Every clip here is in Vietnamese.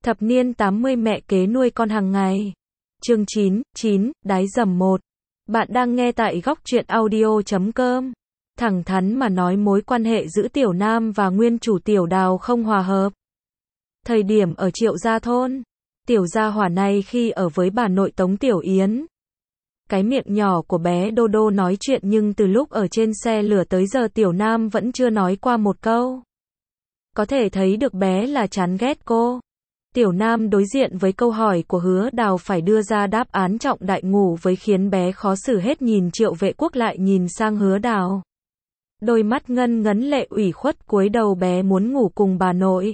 Thập niên 80 mẹ kế nuôi con hàng ngày. Chương 9, đái dầm 1. Bạn đang nghe tại góc truyện audio.com. Thẳng thắn mà nói, mối quan hệ giữa Tiểu Nam và nguyên chủ Tiểu Đào không hòa hợp. Thời điểm ở Triệu Gia thôn, Tiểu gia hỏa này khi ở với bà nội Tống Tiểu Yến, cái miệng nhỏ của bé Đô Đô nói chuyện, nhưng từ lúc ở trên xe lửa tới giờ Tiểu Nam vẫn chưa nói qua một câu. Có thể thấy được bé là chán ghét cô. Tiểu Nam đối diện với câu hỏi của Hứa Đào phải đưa ra đáp án trọng đại ngủ với khiến bé khó xử hết, nhìn Triệu Vệ Quốc lại nhìn sang Hứa Đào. Đôi mắt ngân ngấn lệ ủy khuất, cúi đầu bé muốn ngủ cùng bà nội.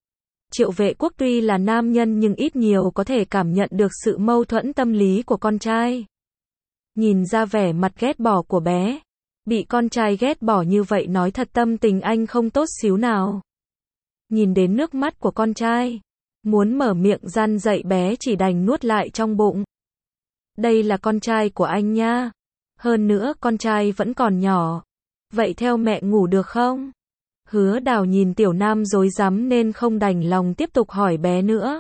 Triệu Vệ Quốc tuy là nam nhân nhưng ít nhiều có thể cảm nhận được sự mâu thuẫn tâm lý của con trai. Nhìn ra vẻ mặt ghét bỏ của bé. Bị con trai ghét bỏ như vậy nói thật tâm tình anh không tốt xíu nào. Nhìn đến nước mắt của con trai, muốn mở miệng răn dạy bé chỉ đành nuốt lại trong bụng. Đây là con trai của anh nha. Hơn nữa con trai vẫn còn nhỏ. Vậy theo mẹ ngủ được không? Hứa Đào nhìn Tiểu Nam rối rắm nên không đành lòng tiếp tục hỏi bé nữa.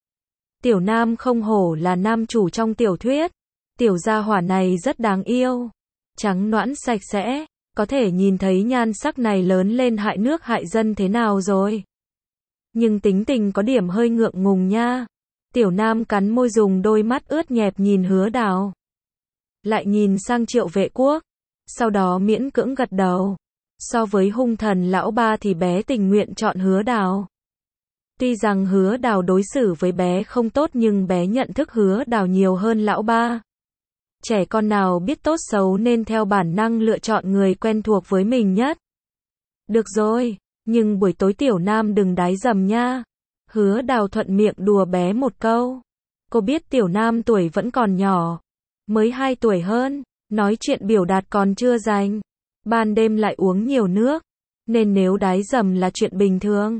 Tiểu Nam không hổ là nam chủ trong tiểu thuyết. Tiểu gia hỏa này rất đáng yêu. Trắng nõn sạch sẽ. Có thể nhìn thấy nhan sắc này lớn lên hại nước hại dân thế nào rồi. Nhưng tính tình có điểm hơi ngượng ngùng nha. Tiểu Nam cắn môi, dùng đôi mắt ướt nhẹp nhìn Hứa Đào. Lại nhìn sang Triệu Vệ Quốc. Sau đó miễn cưỡng gật đầu. So với hung thần lão ba thì bé tình nguyện chọn Hứa Đào. Tuy rằng Hứa Đào đối xử với bé không tốt nhưng bé nhận thức Hứa Đào nhiều hơn lão ba. Trẻ con nào biết tốt xấu nên theo bản năng lựa chọn người quen thuộc với mình nhất. Được rồi, nhưng buổi tối Tiểu Nam đừng đái dầm nha. Hứa Đào thuận miệng đùa bé một câu. Cô biết Tiểu Nam tuổi vẫn còn nhỏ. Mới 2 tuổi hơn, nói chuyện biểu đạt còn chưa rành. Ban đêm lại uống nhiều nước. Nên nếu đái dầm là chuyện bình thường.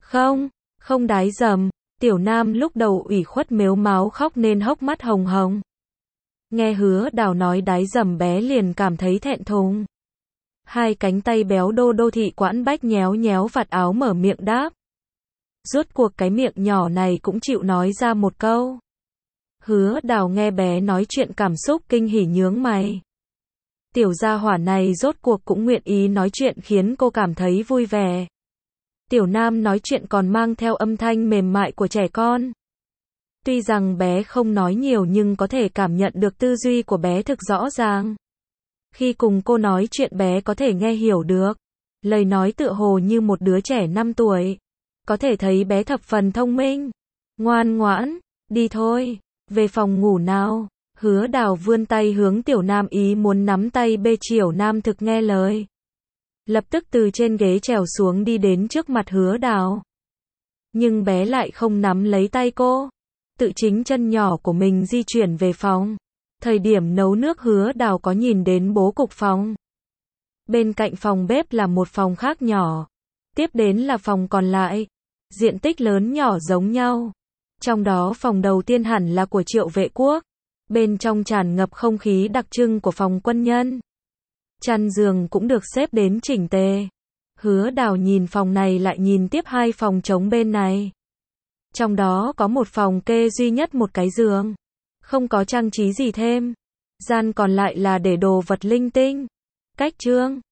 Không đái dầm. Tiểu Nam lúc đầu ủy khuất mếu máo khóc nên hốc mắt hồng hồng. Nghe Hứa Đào nói đái dầm bé liền cảm thấy thẹn thùng. Hai cánh tay béo đô đô thị quãn bách nhéo nhéo vạt áo mở miệng đáp. Rốt cuộc cái miệng nhỏ này cũng chịu nói ra một câu. Hứa Đào nghe bé nói chuyện cảm xúc kinh hỉ nhướng mày. Tiểu gia hỏa này rốt cuộc cũng nguyện ý nói chuyện khiến cô cảm thấy vui vẻ. Tiểu Nam nói chuyện còn mang theo âm thanh mềm mại của trẻ con. Tuy rằng bé không nói nhiều nhưng có thể cảm nhận được tư duy của bé thực rõ ràng. Khi cùng cô nói chuyện bé có thể nghe hiểu được. Lời nói tựa hồ như một đứa trẻ 5 tuổi. Có thể thấy bé thập phần thông minh. Ngoan ngoãn, đi thôi, về phòng ngủ nào. Hứa Đào vươn tay hướng Tiểu Nam ý muốn nắm tay bê. Tiểu Nam thực nghe lời. Lập tức từ trên ghế trèo xuống đi đến trước mặt Hứa Đào. Nhưng bé lại không nắm lấy tay cô. Tự chính chân nhỏ của mình di chuyển về phòng. Thời điểm nấu nước Hứa Đào có nhìn đến bố cục phòng. Bên cạnh phòng bếp là một phòng khác nhỏ. Tiếp đến là phòng còn lại. Diện tích lớn nhỏ giống nhau. Trong đó phòng đầu tiên hẳn là của Triệu Vệ Quốc. Bên trong tràn ngập không khí đặc trưng của phòng quân nhân. Chăn giường cũng được xếp đến chỉnh tề. Hứa Đào nhìn phòng này lại nhìn tiếp 2 phòng trống bên này. Trong đó có một phòng kê duy nhất một cái giường. Không có trang trí gì thêm. Gian còn lại là để đồ vật linh tinh. Cách trương.